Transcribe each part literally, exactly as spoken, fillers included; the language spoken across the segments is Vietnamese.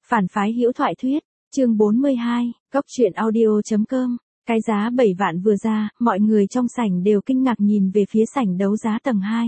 Phản phái hữu thoại thuyết, chương bốn mươi hai, góc truyện audio chấm com. Cái giá bảy vạn vừa ra, mọi người trong sảnh đều kinh ngạc nhìn về phía sảnh đấu giá tầng hai.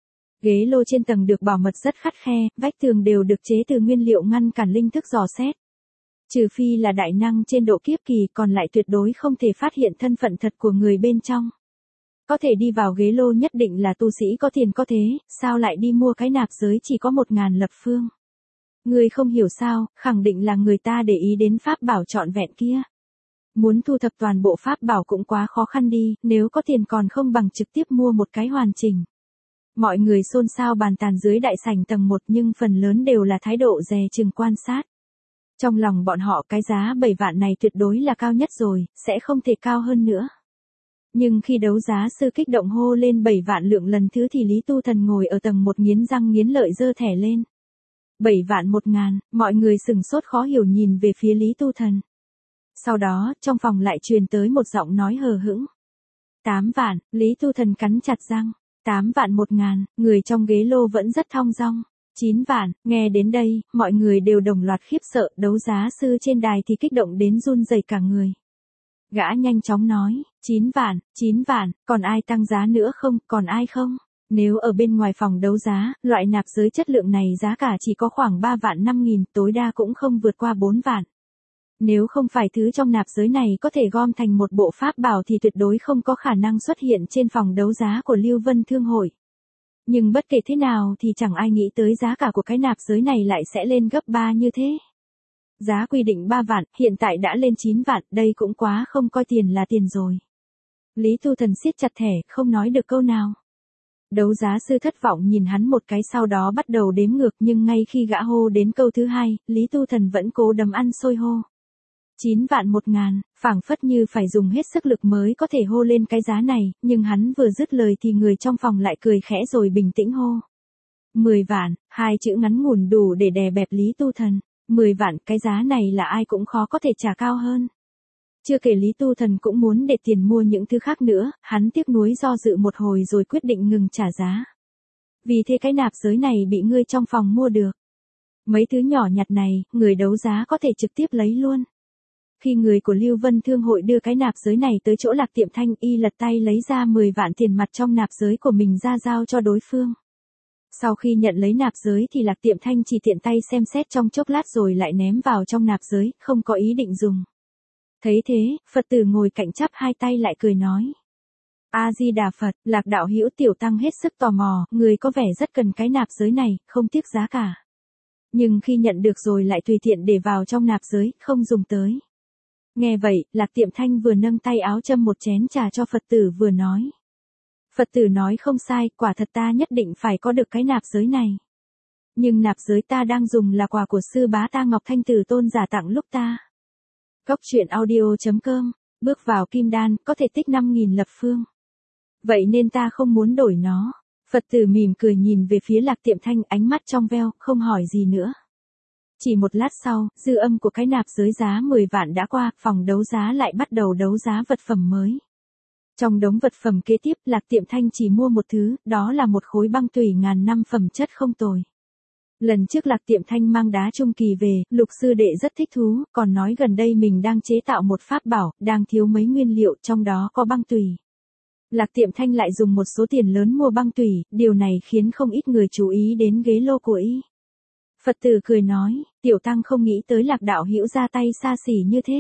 Ghế lô trên tầng được bảo mật rất khắt khe, vách tường đều được chế từ nguyên liệu ngăn cản linh thức dò xét. Trừ phi là đại năng trên độ kiếp kỳ, còn lại tuyệt đối không thể phát hiện thân phận thật của người bên trong. Có thể đi vào ghế lô nhất định là tu sĩ có tiền có thế, sao lại đi mua cái nạp giới chỉ có một ngàn lập phương. Người không hiểu sao, khẳng định là người ta để ý đến pháp bảo trọn vẹn kia. Muốn thu thập toàn bộ pháp bảo cũng quá khó khăn đi, nếu có tiền còn không bằng trực tiếp mua một cái hoàn chỉnh. Mọi người xôn xao bàn tàn dưới đại sảnh tầng một, nhưng phần lớn đều là thái độ dè chừng quan sát. Trong lòng bọn họ cái giá bảy vạn này tuyệt đối là cao nhất rồi, sẽ không thể cao hơn nữa. Nhưng khi đấu giá sư kích động hô lên bảy vạn lượng lần thứ thì Lý Tu Thần ngồi ở tầng một nghiến răng nghiến lợi giơ thẻ lên. bảy vạn một ngàn, mọi người sừng sốt khó hiểu nhìn về phía Lý Tu Thần. Sau đó, trong phòng lại truyền tới một giọng nói hờ hững. tám vạn, Lý Tu Thần cắn chặt răng. tám vạn một ngàn, người trong ghế lô vẫn rất thong dong. chín vạn, nghe đến đây, mọi người đều đồng loạt khiếp sợ, đấu giá sư trên đài thì kích động đến run rẩy cả người. Gã nhanh chóng nói, chín vạn, chín vạn, còn ai tăng giá nữa không, còn ai không? Nếu ở bên ngoài phòng đấu giá, loại nạp giới chất lượng này giá cả chỉ có khoảng ba vạn năm nghìn, tối đa cũng không vượt qua bốn vạn. Nếu không phải thứ trong nạp giới này có thể gom thành một bộ pháp bảo thì tuyệt đối không có khả năng xuất hiện trên phòng đấu giá của Lưu Vân Thương hội. Nhưng bất kể thế nào thì chẳng ai nghĩ tới giá cả của cái nạp giới này lại sẽ lên gấp ba như thế. Giá quy định ba vạn, hiện tại đã lên chín vạn, đây cũng quá không coi tiền là tiền rồi. Lý Tu Thần siết chặt thẻ, không nói được câu nào. Đấu giá sư thất vọng nhìn hắn một cái, sau đó bắt đầu đếm ngược, nhưng ngay khi gã hô đến câu thứ hai, Lý Tu Thần vẫn cố đấm ăn xôi hô. chín vạn một ngàn, phảng phất như phải dùng hết sức lực mới có thể hô lên cái giá này, nhưng hắn vừa dứt lời thì người trong phòng lại cười khẽ rồi bình tĩnh hô. mười vạn, hai chữ ngắn ngủn đủ để đè bẹp Lý Tu Thần. mười vạn, cái giá này là ai cũng khó có thể trả cao hơn. Chưa kể Lý Tu Thần cũng muốn để tiền mua những thứ khác nữa, hắn tiếc nuối do dự một hồi rồi quyết định ngừng trả giá. Vì thế cái nạp giới này bị ngươi trong phòng mua được. Mấy thứ nhỏ nhặt này, người đấu giá có thể trực tiếp lấy luôn. Khi người của Lưu Vân Thương hội đưa cái nạp giới này tới chỗ Lạc Tiệm Thanh, y lật tay lấy ra mười vạn tiền mặt trong nạp giới của mình ra giao cho đối phương. Sau khi nhận lấy nạp giới thì Lạc Tiệm Thanh chỉ tiện tay xem xét trong chốc lát rồi lại ném vào trong nạp giới, không có ý định dùng. Thấy thế, Phật tử ngồi cạnh chắp hai tay lại cười nói. A-di-đà Phật, Lạc đạo hữu tiểu tăng hết sức tò mò, người có vẻ rất cần cái nạp giới này, không tiếc giá cả. Nhưng khi nhận được rồi lại tùy tiện để vào trong nạp giới, không dùng tới. Nghe vậy, Lạc Tiệm Thanh vừa nâng tay áo châm một chén trà cho Phật tử vừa nói. Phật tử nói không sai, quả thật ta nhất định phải có được cái nạp giới này. Nhưng nạp giới ta đang dùng là quà của sư bá ta Ngọc Thanh Tử Tôn giả tặng lúc ta. Góc truyện audio chấm com, bước vào kim đan, có thể tích năm nghìn lập phương. Vậy nên ta không muốn đổi nó. Phật tử mỉm cười nhìn về phía Lạc Tiệm Thanh, ánh mắt trong veo, không hỏi gì nữa. Chỉ một lát sau, dư âm của cái nạp giới giá mười vạn đã qua, phòng đấu giá lại bắt đầu đấu giá vật phẩm mới. Trong đống vật phẩm kế tiếp, Lạc Tiệm Thanh chỉ mua một thứ, đó là một khối băng tủy ngàn năm phẩm chất không tồi. Lần trước Lạc Tiệm Thanh mang đá trung kỳ về, Lục sư đệ rất thích thú, còn nói gần đây mình đang chế tạo một pháp bảo, đang thiếu mấy nguyên liệu, trong đó có băng tủy. Lạc Tiệm Thanh lại dùng một số tiền lớn mua băng tủy, điều này khiến không ít người chú ý đến ghế lô của y. Phật tử cười nói, tiểu tăng không nghĩ tới Lạc đạo hữu ra tay xa xỉ như thế.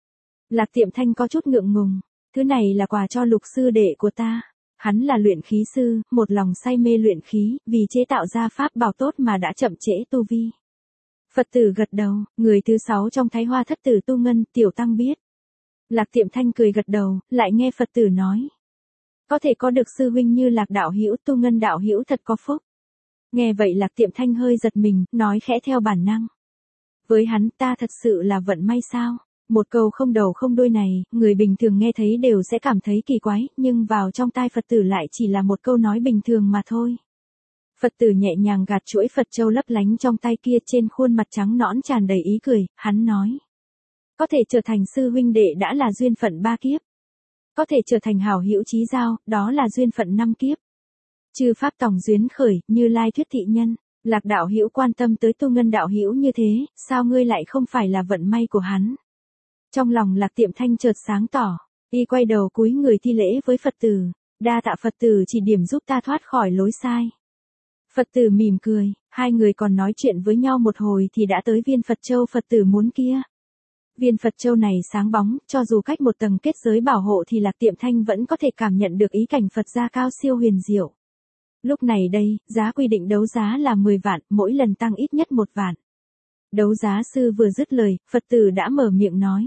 Lạc Tiệm Thanh có chút ngượng ngùng, thứ này là quà cho Lục sư đệ của ta. Hắn là luyện khí sư, một lòng say mê luyện khí, vì chế tạo ra pháp bảo tốt mà đã chậm trễ tu vi. Phật tử gật đầu, người thứ sáu trong Thái Hoa thất tử Tu Ngân, tiểu tăng biết. Lạc Tiệm Thanh cười gật đầu, lại nghe Phật tử nói. Có thể có được sư huynh như Lạc đạo hữu, Tu Ngân đạo hữu thật có phúc. Nghe vậy Lạc Tiệm Thanh hơi giật mình, nói khẽ theo bản năng. Với hắn ta thật sự là vận may sao? Một câu không đầu không đuôi này, người bình thường nghe thấy đều sẽ cảm thấy kỳ quái, nhưng vào trong tai Phật tử lại chỉ là một câu nói bình thường mà thôi. Phật tử nhẹ nhàng gạt chuỗi Phật châu lấp lánh trong tay kia, trên khuôn mặt trắng nõn tràn đầy ý cười, hắn nói. Có thể trở thành sư huynh đệ đã là duyên phận ba kiếp. Có thể trở thành hảo hữu chí giao, đó là duyên phận năm kiếp. Chư pháp tòng duyên khởi, Như Lai thuyết thị nhân. Lạc đạo hữu quan tâm tới Tu Ngân đạo hữu như thế, sao ngươi lại không phải là vận may của hắn? Trong lòng Lạc Tiệm Thanh chợt sáng tỏ, y quay đầu cúi người thi lễ với Phật tử, đa tạ Phật tử chỉ điểm giúp ta thoát khỏi lối sai. Phật tử mỉm cười, hai người còn nói chuyện với nhau một hồi thì đã tới viên Phật châu Phật tử muốn kia. Viên Phật châu này sáng bóng, cho dù cách một tầng kết giới bảo hộ thì Lạc Tiệm Thanh vẫn có thể cảm nhận được ý cảnh Phật gia cao siêu huyền diệu. Lúc này đây, giá quy định đấu giá là mười vạn, mỗi lần tăng ít nhất một vạn. Đấu giá sư vừa dứt lời, Phật tử đã mở miệng nói.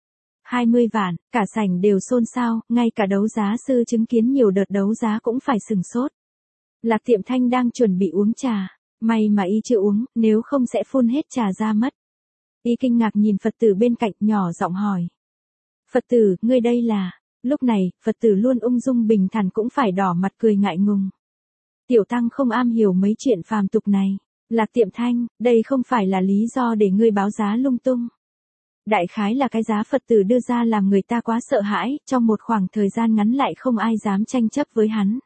hai mươi vạn, cả sảnh đều xôn xao, ngay cả đấu giá sư chứng kiến nhiều đợt đấu giá cũng phải sừng sốt. Lạc Tiệm Thanh đang chuẩn bị uống trà, may mà y chưa uống, nếu không sẽ phun hết trà ra mất. Y kinh ngạc nhìn Phật tử bên cạnh nhỏ giọng hỏi. Phật tử, ngươi đây là... Lúc này, Phật tử luôn ung dung bình thản cũng phải đỏ mặt cười ngại ngùng. Tiểu tăng không am hiểu mấy chuyện phàm tục này. Lạc Tiệm Thanh, đây không phải là lý do để ngươi báo giá lung tung. Đại khái là cái giá Phật tử đưa ra làm người ta quá sợ hãi, trong một khoảng thời gian ngắn lại không ai dám tranh chấp với hắn.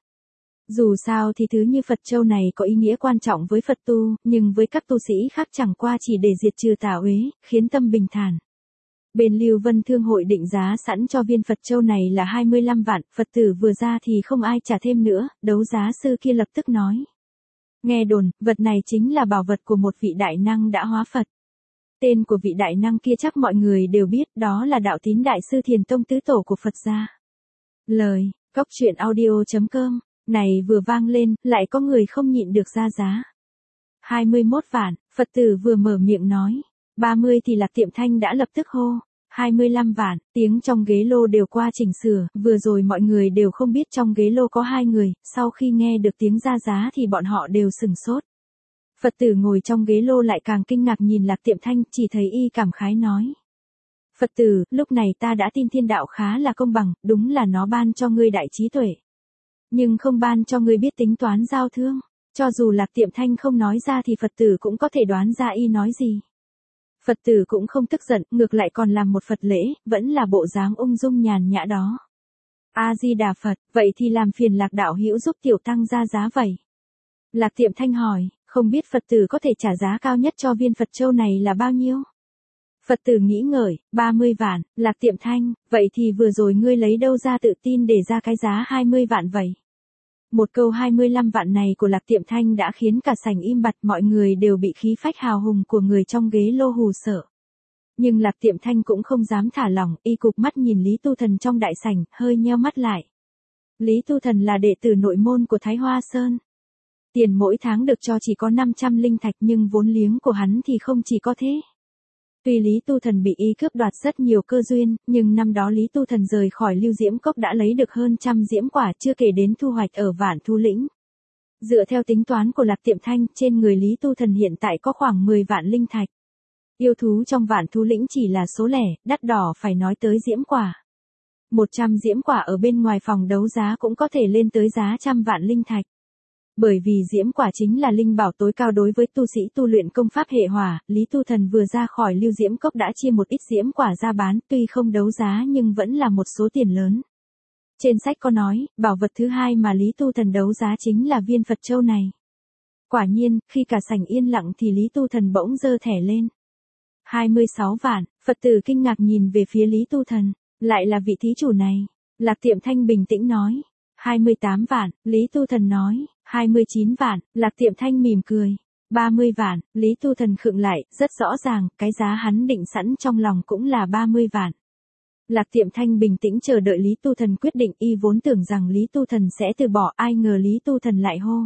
Dù sao thì thứ như Phật châu này có ý nghĩa quan trọng với Phật tu, nhưng với các tu sĩ khác chẳng qua chỉ để diệt trừ tà uế, khiến tâm bình thản. Bên Lưu Vân Thương hội định giá sẵn cho viên Phật châu này là hai mươi lăm vạn, Phật tử vừa ra thì không ai trả thêm nữa, đấu giá sư kia lập tức nói. Nghe đồn, vật này chính là bảo vật của một vị đại năng đã hóa Phật. Tên của vị đại năng kia chắc mọi người đều biết, đó là Đạo Tín Đại sư Thiền Tông tứ tổ của Phật gia. Lời, cốc truyện audio chấm com, này vừa vang lên, lại có người không nhịn được ra giá. hai mươi mốt vạn, Phật tử vừa mở miệng nói. ba mươi thì Lạc Tiệm Thanh đã lập tức hô. hai mươi lăm vạn, tiếng trong ghế lô đều qua chỉnh sửa, vừa rồi mọi người đều không biết trong ghế lô có hai người, sau khi nghe được tiếng ra giá thì bọn họ đều sừng sốt. Phật tử ngồi trong ghế lô lại càng kinh ngạc nhìn Lạc Tiệm Thanh, chỉ thấy y cảm khái nói. Phật tử, lúc này ta đã tin thiên đạo khá là công bằng, đúng là nó ban cho ngươi đại trí tuệ. Nhưng không ban cho ngươi biết tính toán giao thương. Cho dù Lạc Tiệm Thanh không nói ra thì Phật tử cũng có thể đoán ra y nói gì. Phật tử cũng không tức giận, ngược lại còn làm một Phật lễ, vẫn là bộ dáng ung dung nhàn nhã đó. A-di-đà Phật, vậy thì làm phiền Lạc đạo hữu giúp tiểu tăng ra giá vậy. Lạc Tiệm Thanh hỏi, không biết Phật tử có thể trả giá cao nhất cho viên Phật châu này là bao nhiêu? Phật tử nghĩ ngợi, ba mươi vạn, Lạc Tiệm Thanh, vậy thì vừa rồi ngươi lấy đâu ra tự tin để ra cái giá hai mươi vạn vậy? Một câu hai mươi lăm vạn này của Lạc Tiệm Thanh đã khiến cả sảnh im bặt, mọi người đều bị khí phách hào hùng của người trong ghế lô hù sợ. Nhưng Lạc Tiệm Thanh cũng không dám thả lỏng, y cụp mắt nhìn Lý Tu Thần trong đại sảnh, hơi nheo mắt lại. Lý Tu Thần là đệ tử nội môn của Thái Hoa Sơn. Tiền mỗi tháng được cho chỉ có năm trăm linh thạch nhưng vốn liếng của hắn thì không chỉ có thế. Tuy Lý Tu Thần bị y cướp đoạt rất nhiều cơ duyên, nhưng năm đó Lý Tu Thần rời khỏi Lưu Diễm Cốc đã lấy được hơn trăm diễm quả, chưa kể đến thu hoạch ở Vạn Thu Lĩnh. Dựa theo tính toán của Lạc Tiệm Thanh, trên người Lý Tu Thần hiện tại có khoảng mười vạn linh thạch. Yêu thú trong Vạn Thu Lĩnh chỉ là số lẻ, đắt đỏ phải nói tới diễm quả. một trăm diễm quả ở bên ngoài phòng đấu giá cũng có thể lên tới giá trăm vạn linh thạch. Bởi vì diễm quả chính là linh bảo tối cao đối với tu sĩ tu luyện công pháp hệ hỏa, Lý Tu Thần vừa ra khỏi Lưu Diễm Cốc đã chia một ít diễm quả ra bán, tuy không đấu giá nhưng vẫn là một số tiền lớn. Trên sách có nói, bảo vật thứ hai mà Lý Tu Thần đấu giá chính là viên Phật châu này. Quả nhiên, khi cả sảnh yên lặng thì Lý Tu Thần bỗng giơ thẻ lên. hai mươi sáu vạn, Phật tử kinh ngạc nhìn về phía Lý Tu Thần, lại là vị thí chủ này. Lạc Tiệm Thanh bình tĩnh nói. hai mươi tám vạn, Lý Tu Thần nói. hai mươi chín vạn, Lạc Tiệm Thanh mỉm cười. ba mươi vạn, Lý Tu Thần khựng lại, rất rõ ràng, cái giá hắn định sẵn trong lòng cũng là ba mươi vạn. Lạc Tiệm Thanh bình tĩnh chờ đợi Lý Tu Thần quyết định, y vốn tưởng rằng Lý Tu Thần sẽ từ bỏ, ai ngờ Lý Tu Thần lại hô.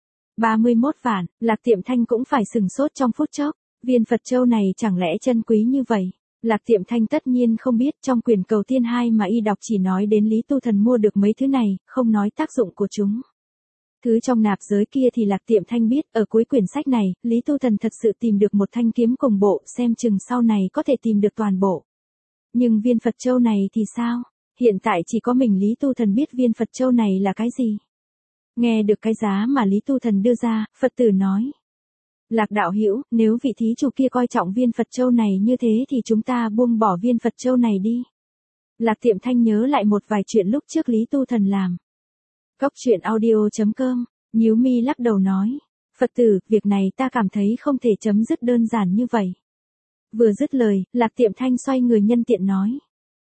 ba mươi mốt vạn, Lạc Tiệm Thanh cũng phải sừng sốt trong phút chốc, viên Phật châu này chẳng lẽ chân quý như vậy? Lạc Tiệm Thanh tất nhiên không biết, trong quyển Cầu Tiên hai mà y đọc chỉ nói đến Lý Tu Thần mua được mấy thứ này, không nói tác dụng của chúng. Thứ trong nạp giới kia thì Lạc Tiệm Thanh biết, ở cuối quyển sách này, Lý Tu Thần thật sự tìm được một thanh kiếm cùng bộ, xem chừng sau này có thể tìm được toàn bộ. Nhưng viên Phật châu này thì sao? Hiện tại chỉ có mình Lý Tu Thần biết viên Phật châu này là cái gì. Nghe được cái giá mà Lý Tu Thần đưa ra, Phật tử nói. Lạc đạo hữu, nếu vị thí chủ kia coi trọng viên Phật châu này như thế thì chúng ta buông bỏ viên Phật châu này đi. Lạc Tiệm Thanh nhớ lại một vài chuyện lúc trước Lý Tu Thần làm. Cốc truyện audio chấm com, nhíu mi lắc đầu nói. Phật tử, việc này ta cảm thấy không thể chấm dứt đơn giản như vậy. Vừa dứt lời, Lạc Tiệm Thanh xoay người nhân tiện nói.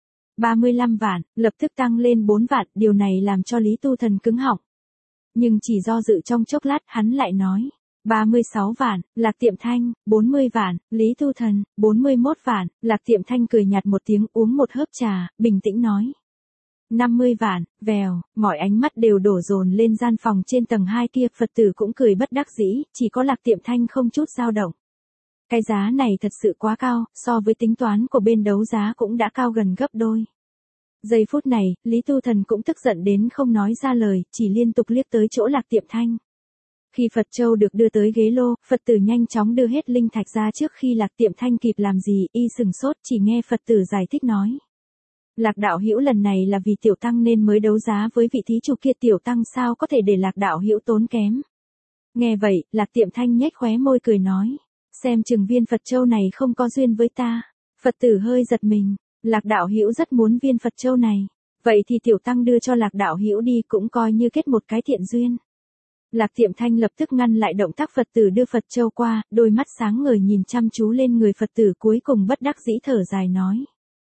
ba mươi lăm vạn, lập tức tăng lên bốn vạn, điều này làm cho Lý Tu Thần cứng họng. Nhưng chỉ do dự trong chốc lát, hắn lại nói. ba mươi sáu vạn, Lạc Tiệm Thanh, bốn mươi vạn, Lý Tu Thần, bốn mươi mốt vạn, Lạc Tiệm Thanh cười nhạt một tiếng uống một hớp trà, bình tĩnh nói. năm mươi vạn, vèo, mọi ánh mắt đều đổ dồn lên gian phòng trên tầng hai kia, Phật tử cũng cười bất đắc dĩ, chỉ có Lạc Tiệm Thanh không chút dao động. Cái giá này thật sự quá cao, so với tính toán của bên đấu giá cũng đã cao gần gấp đôi. Giây phút này, Lý Tu Thần cũng tức giận đến không nói ra lời, chỉ liên tục liếc tới chỗ Lạc Tiệm Thanh. Khi Phật Châu được đưa tới ghế lô, Phật tử nhanh chóng đưa hết linh thạch ra trước khi Lạc Tiệm Thanh kịp làm gì, y sừng sốt chỉ nghe Phật tử giải thích nói. Lạc đạo hữu lần này là vì tiểu tăng nên mới đấu giá với vị thí chủ kia, tiểu tăng sao có thể để Lạc đạo hữu tốn kém. Nghe vậy, Lạc Tiệm Thanh nhếch khóe môi cười nói. Xem chừng viên Phật Châu này không có duyên với ta. Phật tử hơi giật mình, Lạc đạo hữu rất muốn viên Phật Châu này. Vậy thì tiểu tăng đưa cho Lạc đạo hữu đi cũng coi như kết một cái thiện duyên. Lạc Tiệm Thanh lập tức ngăn lại động tác Phật tử đưa Phật Châu qua, đôi mắt sáng ngời nhìn chăm chú lên người Phật tử, cuối cùng bất đắc dĩ thở dài nói.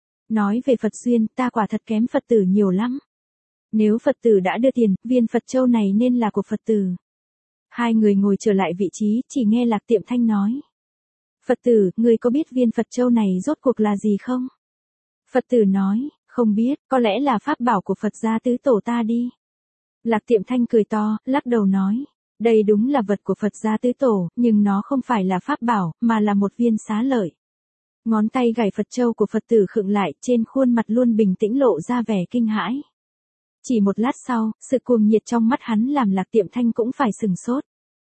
Nói về Phật duyên, ta quả thật kém Phật tử nhiều lắm. Nếu Phật tử đã đưa tiền, viên Phật Châu này nên là của Phật tử. Hai người ngồi trở lại vị trí, chỉ nghe Lạc Tiệm Thanh nói. Phật tử, người có biết viên Phật Châu này rốt cuộc là gì không? Phật tử nói, không biết, có lẽ là pháp bảo của Phật gia tứ tổ ta đi. Lạc Tiệm Thanh cười to, lắc đầu nói. Đây đúng là vật của Phật gia tứ tổ, nhưng nó không phải là pháp bảo, mà là một viên xá lợi. Ngón tay gảy Phật Châu của Phật tử khựng lại, trên khuôn mặt luôn bình tĩnh lộ ra vẻ kinh hãi. Chỉ một lát sau, sự cuồng nhiệt trong mắt hắn làm Lạc Tiệm Thanh cũng phải sừng sốt.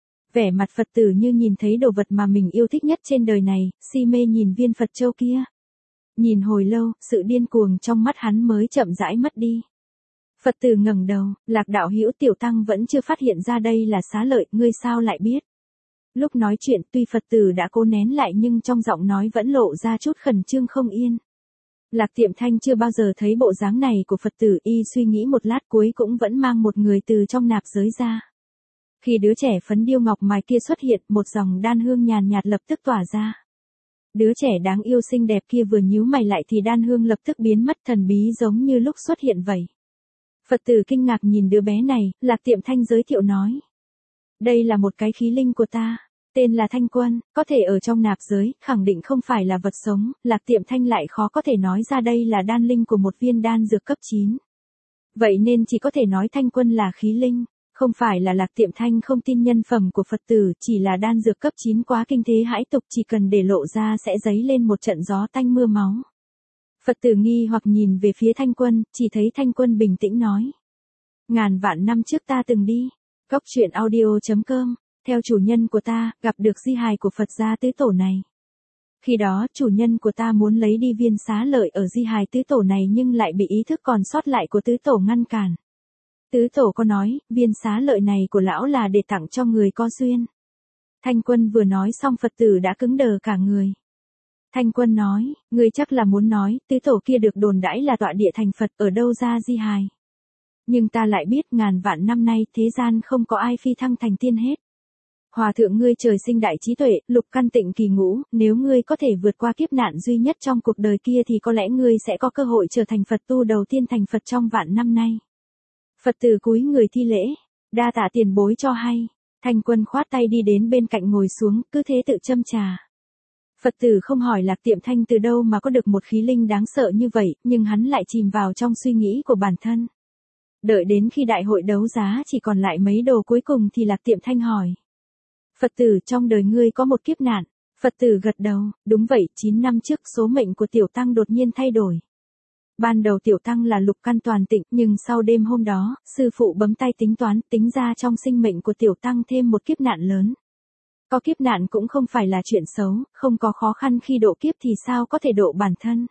Vẻ mặt Phật tử như nhìn thấy đồ vật mà mình yêu thích nhất trên đời này, si mê nhìn viên Phật Châu kia. Nhìn hồi lâu, sự điên cuồng trong mắt hắn mới chậm rãi mất đi. Phật tử ngẩng đầu, Lạc đạo hữu, tiểu tăng vẫn chưa phát hiện ra đây là xá lợi, ngươi sao lại biết? Lúc nói chuyện tuy Phật tử đã cố nén lại nhưng trong giọng nói vẫn lộ ra chút khẩn trương không yên. Lạc Tiệm Thanh chưa bao giờ thấy bộ dáng này của Phật tử, y suy nghĩ một lát cuối cũng vẫn mang một người từ trong nạp giới ra. Khi đứa trẻ phấn điêu ngọc mài kia xuất hiện, một dòng đan hương nhàn nhạt lập tức tỏa ra. Đứa trẻ đáng yêu xinh đẹp kia vừa nhíu mày lại thì đan hương lập tức biến mất, thần bí giống như lúc xuất hiện vậy. Phật tử kinh ngạc nhìn đứa bé này, Lạc Tiệm Thanh giới thiệu nói. Đây là một cái khí linh của ta, tên là Thanh Quân, có thể ở trong nạp giới, khẳng định không phải là vật sống, Lạc Tiệm Thanh lại khó có thể nói ra đây là đan linh của một viên đan dược cấp chín. Vậy nên chỉ có thể nói Thanh Quân là khí linh, không phải là Lạc Tiệm Thanh không tin nhân phẩm của Phật tử, chỉ là đan dược cấp chín quá kinh thế hãi tục, chỉ cần để lộ ra sẽ dấy lên một trận gió tanh mưa máu. Phật tử nghi hoặc nhìn về phía Thanh Quân, chỉ thấy Thanh Quân bình tĩnh nói. Ngàn vạn năm trước ta từng đi, Cốc truyện audio chấm com, theo chủ nhân của ta, gặp được di hài của Phật gia tứ tổ này. Khi đó, chủ nhân của ta muốn lấy đi viên xá lợi ở di hài tứ tổ này nhưng lại bị ý thức còn sót lại của tứ tổ ngăn cản. Tứ tổ có nói, viên xá lợi này của lão là để tặng cho người có duyên. Thanh Quân vừa nói xong Phật tử đã cứng đờ cả người. Thanh Quân nói, ngươi chắc là muốn nói, tứ tổ kia được đồn đãi là tọa địa thành Phật, ở đâu ra di hài. Nhưng ta lại biết ngàn vạn năm nay thế gian không có ai phi thăng thành tiên hết. Hòa thượng ngươi trời sinh đại trí tuệ, lục căn tịnh kỳ ngũ, nếu ngươi có thể vượt qua kiếp nạn duy nhất trong cuộc đời kia thì có lẽ ngươi sẽ có cơ hội trở thành Phật tu đầu tiên thành Phật trong vạn năm nay. Phật tử cúi người thi lễ, đa tạ tiền bối cho hay. Thanh Quân khoát tay đi đến bên cạnh ngồi xuống, cứ thế tự châm trà. Phật tử không hỏi Lạc Tiệm Thanh từ đâu mà có được một khí linh đáng sợ như vậy, nhưng hắn lại chìm vào trong suy nghĩ của bản thân. Đợi đến khi đại hội đấu giá chỉ còn lại mấy đồ cuối cùng thì Lạc Tiệm Thanh hỏi. Phật tử, trong đời ngươi có một kiếp nạn. Phật tử gật đầu, đúng vậy, chín năm trước số mệnh của tiểu tăng đột nhiên thay đổi. Ban đầu tiểu tăng là lục căn toàn tịnh, nhưng sau đêm hôm đó, sư phụ bấm tay tính toán, tính ra trong sinh mệnh của tiểu tăng thêm một kiếp nạn lớn. Có kiếp nạn cũng không phải là chuyện xấu, không có khó khăn khi độ kiếp thì sao có thể độ bản thân.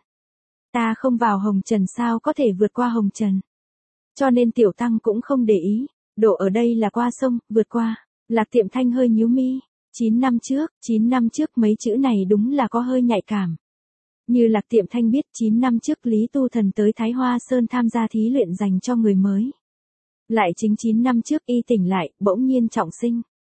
Ta không vào hồng trần sao có thể vượt qua hồng trần. Cho nên tiểu tăng cũng không để ý, độ ở đây là qua sông, vượt qua. Lạc Tiệm Thanh hơi nhíu mi, chín năm trước, chín năm trước mấy chữ này đúng là có hơi nhạy cảm. Như Lạc Tiệm Thanh biết chín năm trước Lý Tu Thần tới Thái Hoa Sơn tham gia thí luyện dành cho người mới. Lại chính chín năm trước y tỉnh lại, bỗng nhiên trọng sinh.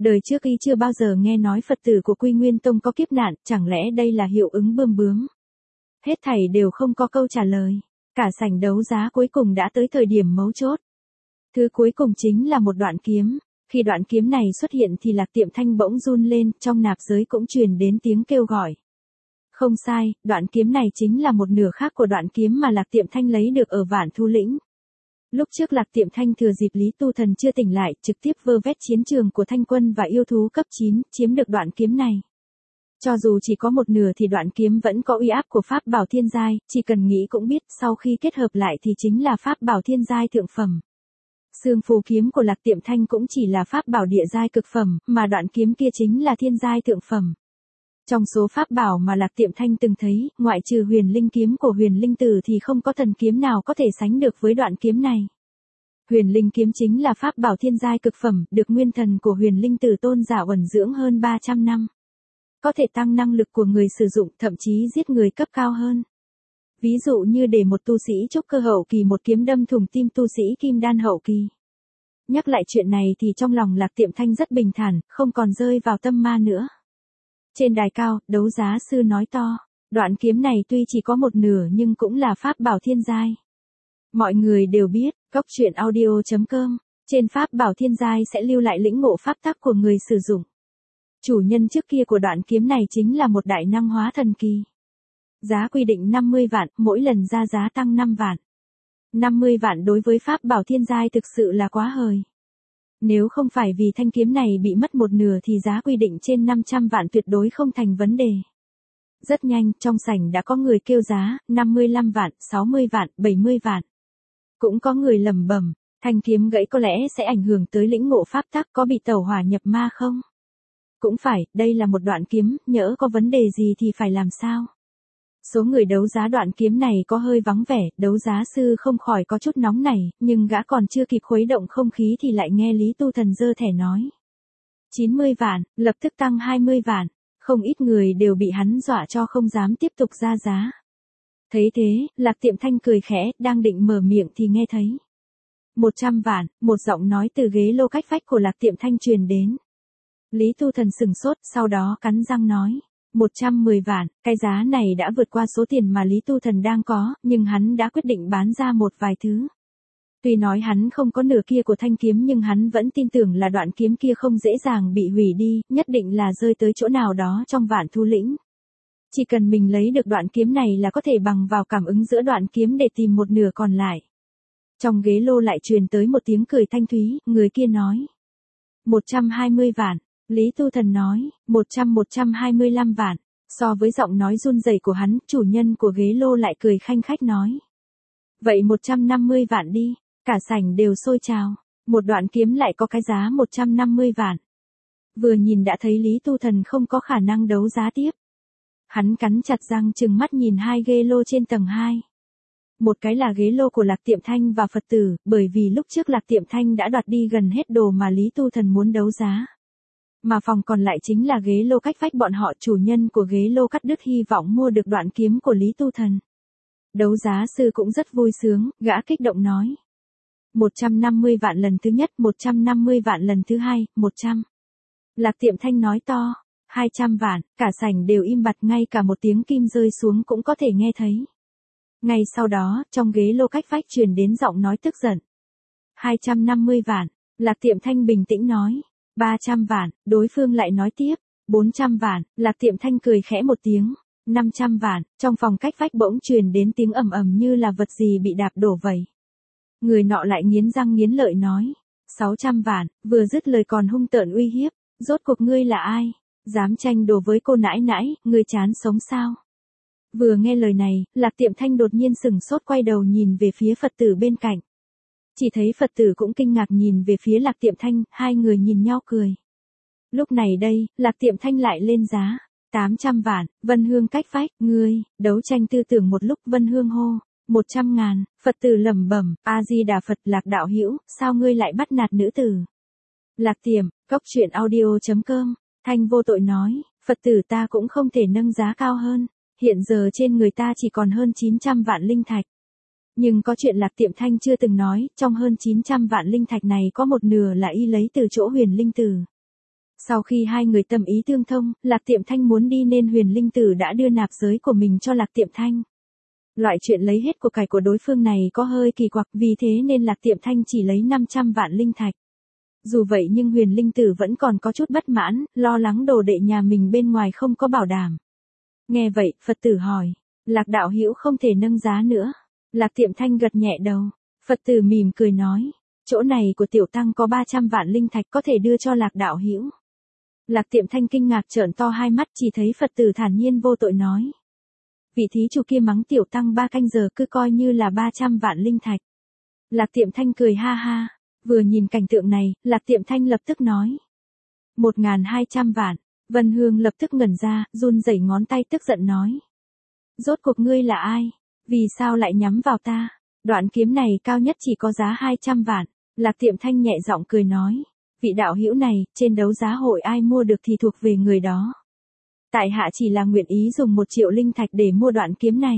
Đời trước y chưa bao giờ nghe nói Phật tử của Quy Nguyên Tông có kiếp nạn, chẳng lẽ đây là hiệu ứng bươm bướm? Hết thảy đều không có câu trả lời. Cả sảnh đấu giá cuối cùng đã tới thời điểm mấu chốt. Thứ cuối cùng chính là một đoạn kiếm. Khi đoạn kiếm này xuất hiện thì Lạc Tiệm Thanh bỗng run lên, trong nạp giới cũng truyền đến tiếng kêu gọi. Không sai, đoạn kiếm này chính là một nửa khác của đoạn kiếm mà Lạc Tiệm Thanh lấy được ở Vạn Thu Lĩnh. Lúc trước Lạc Tiệm Thanh thừa dịp Lý Tu Thần chưa tỉnh lại, trực tiếp vơ vét chiến trường của Thanh Quân và yêu thú cấp chín, chiếm được đoạn kiếm này. Cho dù chỉ có một nửa thì đoạn kiếm vẫn có uy áp của pháp bảo thiên giai, chỉ cần nghĩ cũng biết sau khi kết hợp lại thì chính là pháp bảo thiên giai thượng phẩm. Xương phù kiếm của Lạc Tiệm Thanh cũng chỉ là pháp bảo địa giai cực phẩm, mà đoạn kiếm kia chính là thiên giai thượng phẩm. Trong số pháp bảo mà Lạc Tiệm Thanh từng thấy, ngoại trừ huyền linh kiếm của huyền linh tử thì không có thần kiếm nào có thể sánh được với đoạn kiếm này. Huyền linh kiếm chính là pháp bảo thiên giai cực phẩm, được nguyên thần của huyền linh tử tôn giả uẩn dưỡng hơn ba trăm năm. Có thể tăng năng lực của người sử dụng, thậm chí giết người cấp cao hơn. Ví dụ như để một tu sĩ trúc cơ hậu kỳ một kiếm đâm thủng tim tu sĩ kim đan hậu kỳ. Nhắc lại chuyện này thì trong lòng Lạc Tiệm Thanh rất bình thản, không còn rơi vào tâm ma nữa. Trên đài cao, đấu giá sư nói to, đoạn kiếm này tuy chỉ có một nửa nhưng cũng là pháp bảo thiên giai. Mọi người đều biết, Cốc Truyện Audio chấm com, trên pháp bảo thiên giai sẽ lưu lại lĩnh ngộ pháp tắc của người sử dụng. Chủ nhân trước kia của đoạn kiếm này chính là một đại năng hóa thần kỳ. Giá quy định năm mươi vạn, mỗi lần ra giá tăng năm vạn. năm mươi vạn đối với pháp bảo thiên giai thực sự là quá hời. Nếu không phải vì thanh kiếm này bị mất một nửa thì giá quy định trên năm trăm vạn tuyệt đối không thành vấn đề. Rất nhanh, trong sảnh đã có người kêu giá, năm mươi lăm vạn, sáu mươi vạn, bảy mươi vạn. Cũng có người lẩm bẩm, thanh kiếm gãy có lẽ sẽ ảnh hưởng tới lĩnh ngộ pháp tắc, có bị tẩu hỏa nhập ma không? Cũng phải, đây là một đoạn kiếm, nhỡ có vấn đề gì thì phải làm sao? Số người đấu giá đoạn kiếm này có hơi vắng vẻ, đấu giá sư không khỏi có chút nóng nảy, nhưng gã còn chưa kịp khuấy động không khí thì lại nghe Lý Tu Thần giơ thẻ nói. chín mươi vạn, lập tức tăng hai mươi vạn, không ít người đều bị hắn dọa cho không dám tiếp tục ra giá. Thấy thế, Lạc Tiệm Thanh cười khẽ, đang định mở miệng thì nghe thấy. một trăm vạn, một giọng nói từ ghế lô cách vách của Lạc Tiệm Thanh truyền đến. Lý Tu Thần sừng sốt, sau đó cắn răng nói. một trăm mười vạn, cái giá này đã vượt qua số tiền mà Lý Tu Thần đang có, nhưng hắn đã quyết định bán ra một vài thứ. Tuy nói hắn không có nửa kia của thanh kiếm nhưng hắn vẫn tin tưởng là đoạn kiếm kia không dễ dàng bị hủy đi, nhất định là rơi tới chỗ nào đó trong Vạn Thu Lĩnh. Chỉ cần mình lấy được đoạn kiếm này là có thể bằng vào cảm ứng giữa đoạn kiếm để tìm một nửa còn lại. Trong ghế lô lại truyền tới một tiếng cười thanh thúy, người kia nói. một trăm hai mươi vạn. Lý Tu Thần nói, một trăm một trăm hai mươi lăm vạn, so với giọng nói run rẩy của hắn, chủ nhân của ghế lô lại cười khanh khách nói. Vậy một trăm năm mươi vạn đi, cả sảnh đều sôi trào, một đoạn kiếm lại có cái giá một trăm năm mươi vạn. Vừa nhìn đã thấy Lý Tu Thần không có khả năng đấu giá tiếp. Hắn cắn chặt răng trừng mắt nhìn hai ghế lô trên tầng hai. Một cái là ghế lô của Lạc Tiệm Thanh và Phật tử, bởi vì lúc trước Lạc Tiệm Thanh đã đoạt đi gần hết đồ mà Lý Tu Thần muốn đấu giá. Mà phòng còn lại chính là ghế lô cách vách bọn họ, chủ nhân của ghế lô cắt đứt hy vọng mua được đoạn kiếm của Lý Tu Thần. Đấu giá sư cũng rất vui sướng, gã kích động nói. một trăm năm mươi vạn lần thứ nhất, một trăm năm mươi vạn lần thứ hai, một trăm. Lạc Tiệm Thanh nói to, hai trăm vạn, cả sảnh đều im bặt, ngay cả một tiếng kim rơi xuống cũng có thể nghe thấy. Ngay sau đó, trong ghế lô cách vách truyền đến giọng nói tức giận. hai trăm năm mươi vạn, Lạc Tiệm Thanh bình tĩnh nói. ba trăm vạn, đối phương lại nói tiếp. bốn trăm vạn, Lạc Tiệm Thanh cười khẽ một tiếng. năm trăm vạn, trong phòng cách vách bỗng truyền đến tiếng ầm ầm như là vật gì bị đạp đổ vậy. Người nọ lại nghiến răng nghiến lợi nói. sáu trăm vạn, vừa dứt lời còn hung tợn uy hiếp. Rốt cuộc ngươi là ai? Dám tranh đồ với cô nãi nãi, ngươi chán sống sao? Vừa nghe lời này, Lạc Tiệm Thanh đột nhiên sừng sốt quay đầu nhìn về phía Phật tử bên cạnh. Chỉ thấy Phật tử cũng kinh ngạc nhìn về phía Lạc Tiệm Thanh, hai người nhìn nhau cười. Lúc này đây, Lạc Tiệm Thanh lại lên giá. tám trăm vạn, Vân Hương cách vách, ngươi, đấu tranh tư tưởng một lúc. Vân Hương hô. một trăm ngàn, Phật tử lẩm bẩm, A-di-đà Phật. Lạc đạo hữu, sao ngươi lại bắt nạt nữ tử? Lạc Tiệm, Cốc Truyện Audio chấm com, Thanh vô tội nói, Phật tử ta cũng không thể nâng giá cao hơn. Hiện giờ trên người ta chỉ còn hơn chín trăm vạn linh thạch. Nhưng có chuyện Lạc Tiệm Thanh chưa từng nói, trong hơn chín trăm vạn linh thạch này có một nửa là y lấy từ chỗ huyền linh tử. Sau khi hai người tâm ý tương thông, Lạc Tiệm Thanh muốn đi nên Huyền Linh Tử đã đưa nạp giới của mình cho Lạc Tiệm Thanh. Loại chuyện lấy hết của cải của đối phương này có hơi kỳ quặc, vì thế nên Lạc Tiệm Thanh chỉ lấy năm trăm vạn linh thạch. Dù vậy nhưng Huyền Linh Tử vẫn còn có chút bất mãn, lo lắng đồ đệ nhà mình bên ngoài không có bảo đảm. Nghe vậy, Phật tử hỏi, Lạc đạo hữu không thể nâng giá nữa. Lạc Tiệm Thanh gật nhẹ đầu. Phật tử mỉm cười nói, chỗ này của tiểu tăng có ba trăm vạn linh thạch có thể đưa cho Lạc đạo hữu. Lạc Tiệm Thanh kinh ngạc trợn to hai mắt, chỉ thấy Phật tử thản nhiên vô tội nói. Vị thí chủ kia mắng tiểu tăng ba canh giờ cứ coi như là ba trăm vạn linh thạch. Lạc Tiệm Thanh cười ha ha, vừa nhìn cảnh tượng này, Lạc Tiệm Thanh lập tức nói. một nghìn hai trăm vạn, Vân Hương lập tức ngẩn ra, run rẩy ngón tay tức giận nói. Rốt cuộc ngươi là ai? Vì sao lại nhắm vào ta? Đoạn kiếm này cao nhất chỉ có giá hai trăm vạn. Lạc Tiệm Thanh nhẹ giọng cười nói. Vị đạo hữu này, trên đấu giá hội ai mua được thì thuộc về người đó. Tại hạ chỉ là nguyện ý dùng một triệu linh thạch để mua đoạn kiếm này.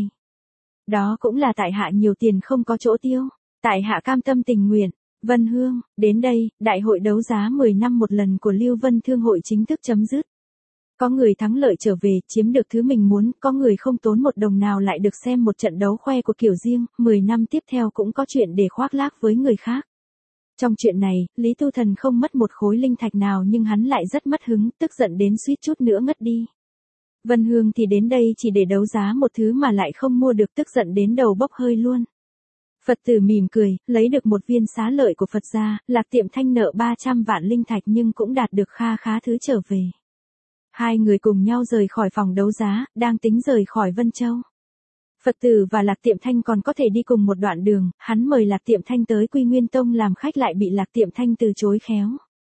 Đó cũng là tại hạ nhiều tiền không có chỗ tiêu. Tại hạ cam tâm tình nguyện. Vân Hương, đến đây, đại hội đấu giá mười năm một lần của Lưu Vân Thương hội chính thức chấm dứt. Có người thắng lợi trở về, chiếm được thứ mình muốn, có người không tốn một đồng nào lại được xem một trận đấu khoe của kiểu riêng, mười năm tiếp theo cũng có chuyện để khoác lác với người khác. Trong chuyện này, Lý Tu Thần không mất một khối linh thạch nào nhưng hắn lại rất mất hứng, tức giận đến suýt chút nữa ngất đi. Vân Hương thì đến đây chỉ để đấu giá một thứ mà lại không mua được, tức giận đến đầu bốc hơi luôn. Phật tử mỉm cười, lấy được một viên xá lợi của Phật ra, Lạc Tiệm Thanh nợ ba trăm vạn linh thạch nhưng cũng đạt được kha khá thứ trở về. Hai người cùng nhau rời khỏi phòng đấu giá, đang tính rời khỏi Vân Châu. Phật tử và Lạc Tiệm Thanh còn có thể đi cùng một đoạn đường, hắn mời Lạc Tiệm Thanh tới Quy Nguyên Tông làm khách lại bị Lạc Tiệm Thanh từ chối khéo.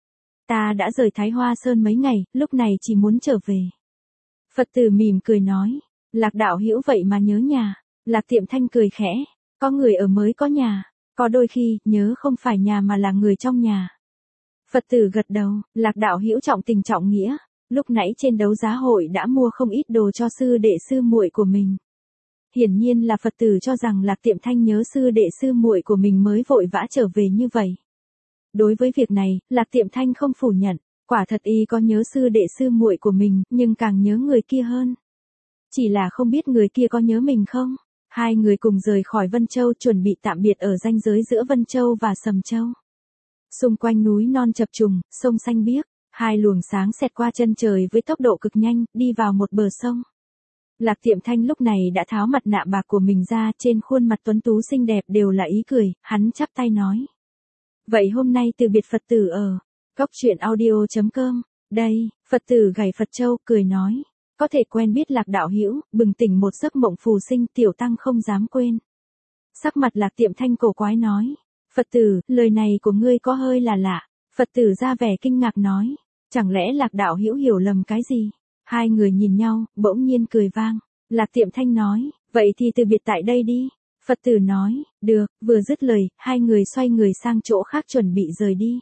Ta đã rời Thái Hoa Sơn mấy ngày, lúc này chỉ muốn trở về. Phật tử mỉm cười nói, Lạc đạo hữu vậy mà nhớ nhà. Lạc Tiệm Thanh cười khẽ, có người ở mới có nhà, có đôi khi, nhớ không phải nhà mà là người trong nhà. Phật tử gật đầu, Lạc đạo hữu trọng tình trọng nghĩa, lúc nãy trên đấu giá hội đã mua không ít đồ cho sư đệ sư muội của mình. Hiển nhiên là Phật tử cho rằng Lạc Tiệm Thanh nhớ sư đệ sư muội của mình mới vội vã trở về như vậy. Đối với việc này, Lạc Tiệm Thanh không phủ nhận, quả thật y có nhớ sư đệ sư muội của mình, nhưng càng nhớ người kia hơn. Chỉ là không biết người kia có nhớ mình không? Hai người cùng rời khỏi Vân Châu chuẩn bị tạm biệt ở ranh giới giữa Vân Châu và Sầm Châu. Xung quanh núi non chập trùng, sông xanh biếc, hai luồng sáng xẹt qua chân trời với tốc độ cực nhanh, đi vào một bờ sông. Lạc Tiệm Thanh lúc này đã tháo mặt nạ bạc của mình ra, trên khuôn mặt tuấn tú xinh đẹp đều là ý cười, hắn chắp tay nói. Vậy hôm nay từ biệt Phật tử ở Cốc Truyện Audio chấm com, đây, Phật tử gảy Phật Châu, cười nói. Có thể quen biết Lạc đạo hữu, bừng tỉnh một giấc mộng phù sinh, tiểu tăng không dám quên. Sắc mặt Lạc Tiệm Thanh cổ quái nói. Phật tử, lời này của ngươi có hơi là lạ. Phật tử ra vẻ kinh ngạc nói. Chẳng lẽ Lạc đạo hữu hiểu lầm cái gì? Hai người nhìn nhau, bỗng nhiên cười vang. Lạc Tiệm Thanh nói, vậy thì từ biệt tại đây đi. Phật tử nói, được, vừa dứt lời, hai người xoay người sang chỗ khác chuẩn bị rời đi.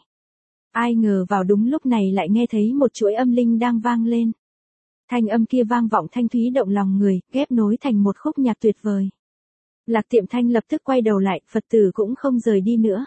Ai ngờ vào đúng lúc này lại nghe thấy một chuỗi âm linh đang vang lên. Thanh âm kia vang vọng thanh thúy động lòng người, ghép nối thành một khúc nhạc tuyệt vời. Lạc Tiệm Thanh lập tức quay đầu lại, Phật tử cũng không rời đi nữa.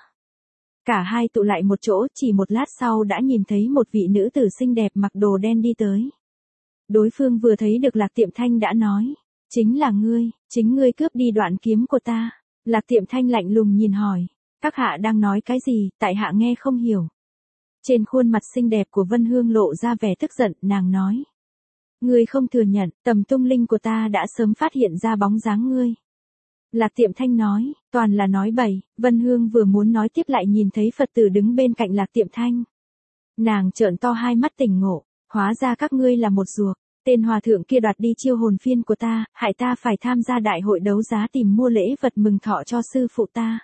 Cả hai tụ lại một chỗ, chỉ một lát sau đã nhìn thấy một vị nữ tử xinh đẹp mặc đồ đen đi tới. Đối phương vừa thấy được Lạc Tiệm Thanh đã nói, chính là ngươi, chính ngươi cướp đi đoạn kiếm của ta. Lạc Tiệm Thanh lạnh lùng nhìn hỏi, các hạ đang nói cái gì, tại hạ nghe không hiểu. Trên khuôn mặt xinh đẹp của Vân Hương lộ ra vẻ tức giận, nàng nói. Ngươi không thừa nhận, tầm tung linh của ta đã sớm phát hiện ra bóng dáng ngươi. Lạc Tiệm Thanh nói, toàn là nói bậy. Vân Hương vừa muốn nói tiếp lại nhìn thấy Phật tử đứng bên cạnh Lạc Tiệm Thanh. Nàng trợn to hai mắt tỉnh ngộ, hóa ra các ngươi là một ruột. Tên hòa thượng kia đoạt đi chiêu hồn phiên của ta, hại ta phải tham gia đại hội đấu giá tìm mua lễ vật mừng thọ cho sư phụ ta.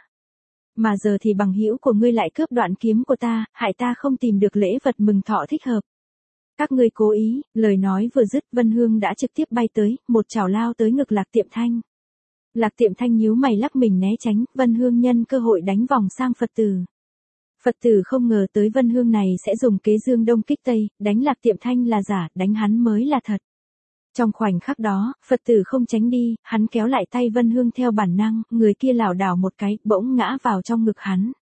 Mà giờ thì bằng hữu của ngươi lại cướp đoạn kiếm của ta, hại ta không tìm được lễ vật mừng thọ thích hợp. Các ngươi cố ý, lời nói vừa dứt, Vân Hương đã trực tiếp bay tới, một chảo lao tới ngực Lạc Tiệm Thanh. Lạc Tiệm Thanh nhíu mày lắc mình né tránh, Vân Hương nhân cơ hội đánh vòng sang Phật tử. Phật tử không ngờ tới Vân Hương này sẽ dùng kế dương đông kích tây, đánh Lạc Tiệm Thanh là giả, đánh hắn mới là thật. Trong khoảnh khắc đó, Phật tử không tránh đi, hắn kéo lại tay Vân Hương theo bản năng, người kia lảo đảo một cái, bỗng ngã vào trong ngực hắn.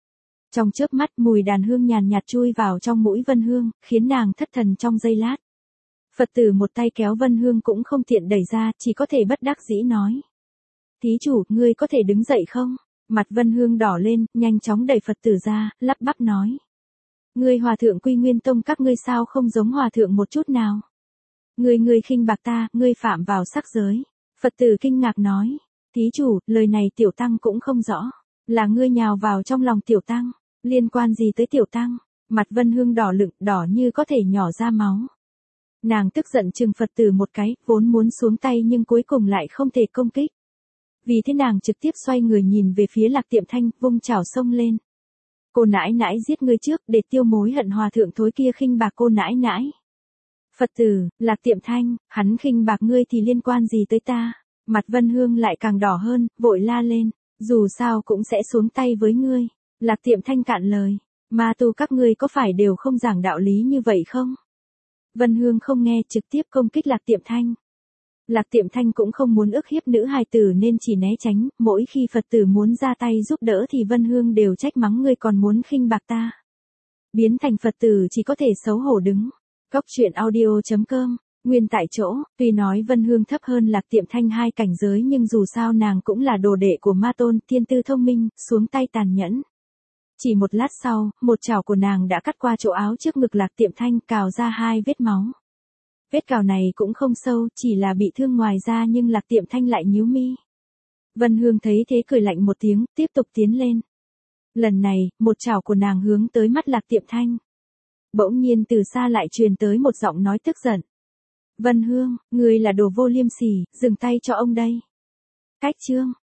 Trong chớp mắt mùi đàn hương nhàn nhạt chui vào trong mũi Vân Hương, khiến nàng thất thần trong giây lát. Phật tử một tay kéo Vân Hương cũng không tiện đẩy ra, chỉ có thể bất đắc dĩ nói. Thí chủ, ngươi có thể đứng dậy không? Mặt Vân Hương đỏ lên, nhanh chóng đẩy Phật tử ra, lắp bắp nói. Ngươi hòa thượng Quy Nguyên Tông các ngươi sao không giống hòa thượng một chút nào? Ngươi ngươi khinh bạc ta, ngươi phạm vào sắc giới. Phật tử kinh ngạc nói. Thí chủ, lời này tiểu tăng cũng không rõ. Là ngươi nhào vào trong lòng tiểu tăng, liên quan gì tới tiểu tăng? Mặt Vân Hương đỏ lựng, đỏ như có thể nhỏ ra máu. Nàng tức giận trừng Phật tử một cái, vốn muốn xuống tay nhưng cuối cùng lại không thể công kích. Vì thế nàng trực tiếp xoay người nhìn về phía Lạc Tiệm Thanh, vung chảo xông lên. Cô nãi nãi giết ngươi trước để tiêu mối hận hòa thượng thối kia khinh bạc cô nãi nãi. Phật tử, Lạc Tiệm Thanh, hắn khinh bạc ngươi thì liên quan gì tới ta? Mặt Vân Hương lại càng đỏ hơn, vội la lên, dù sao cũng sẽ xuống tay với ngươi. Lạc Tiệm Thanh cạn lời, ma tu các ngươi có phải đều không giảng đạo lý như vậy không? Vân Hương không nghe, trực tiếp công kích Lạc Tiệm Thanh. Lạc Tiệm Thanh cũng không muốn ức hiếp nữ hài tử nên chỉ né tránh, mỗi khi Phật tử muốn ra tay giúp đỡ thì Vân Hương đều trách mắng ngươi còn muốn khinh bạc ta. Biến thành Phật tử chỉ có thể xấu hổ đứng. Cóc truyện audio chấm com, nguyên tại chỗ, tuy nói Vân Hương thấp hơn Lạc Tiệm Thanh hai cảnh giới nhưng dù sao nàng cũng là đồ đệ của ma tôn, thiên tư thông minh, xuống tay tàn nhẫn. Chỉ một lát sau, một chảo của nàng đã cắt qua chỗ áo trước ngực Lạc Tiệm Thanh, cào ra hai vết máu. Vết cào này cũng không sâu, chỉ là bị thương ngoài da nhưng Lạc Tiệm Thanh lại nhíu mi. Vân Hương thấy thế cười lạnh một tiếng, tiếp tục tiến lên. Lần này, một chảo của nàng hướng tới mắt Lạc Tiệm Thanh. Bỗng nhiên từ xa lại truyền tới một giọng nói tức giận. Vân Hương, ngươi là đồ vô liêm sỉ, dừng tay cho ông đây. Cách chương.